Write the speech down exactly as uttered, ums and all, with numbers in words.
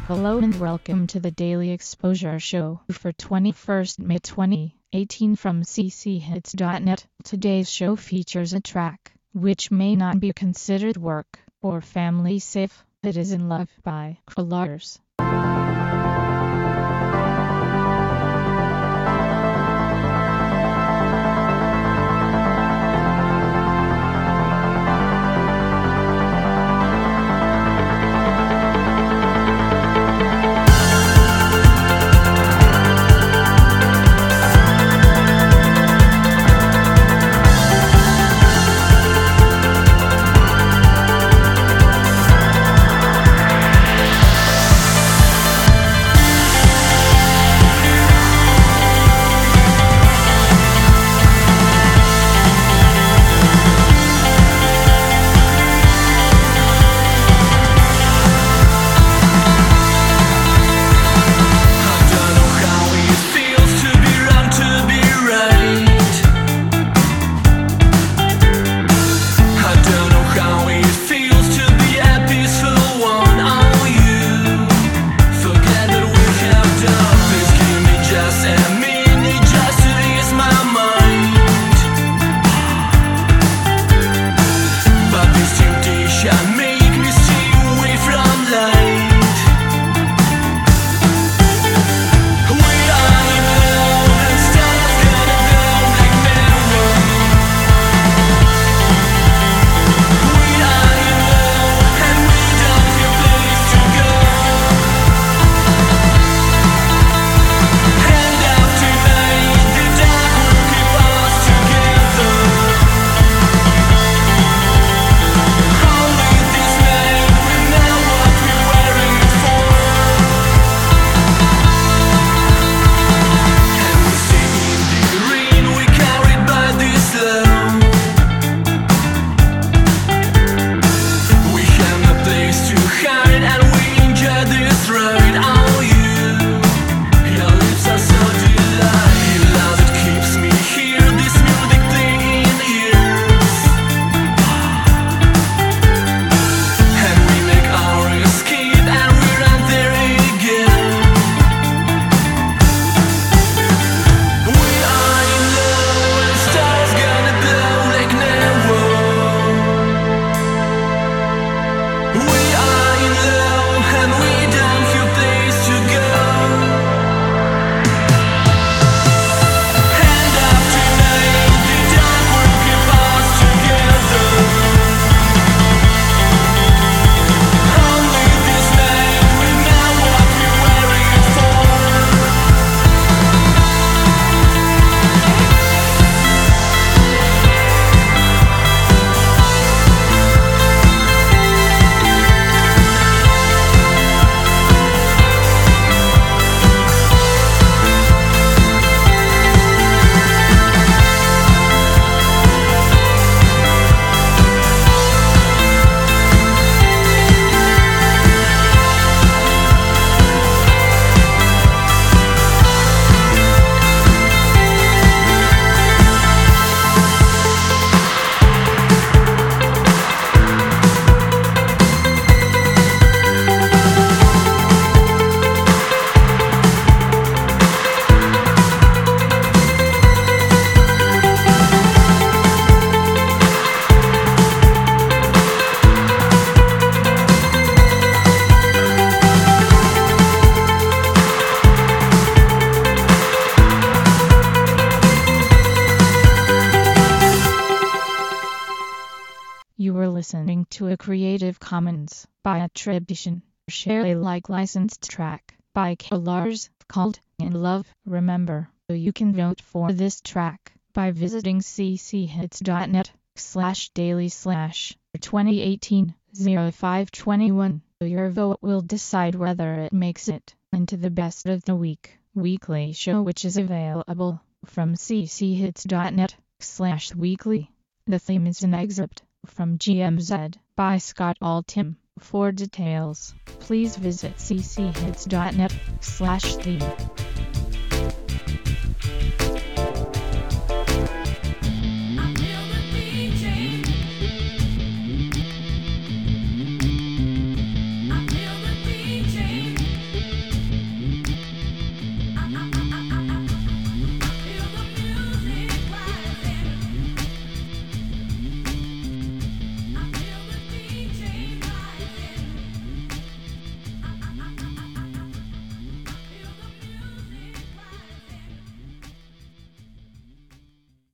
Hello and welcome to the Daily Exposure Show for twenty-first May twenty eighteen from c c hits dot net. Today's show features a track which may not be considered work or family safe. It is In Love by Colors. You were listening to a Creative Commons by attribution, share Alike licensed track by Colors called In Love. Remember, you can vote for this track by visiting c c hits dot net slash daily slash twenty eighteen oh five twenty-one. Your vote will decide whether it makes it into the best of the week weekly show, which is available from c c hits dot net slash weekly. The theme is an excerpt from G M Z by Scott Altham. For details, please visit c c hits dot net slash theme.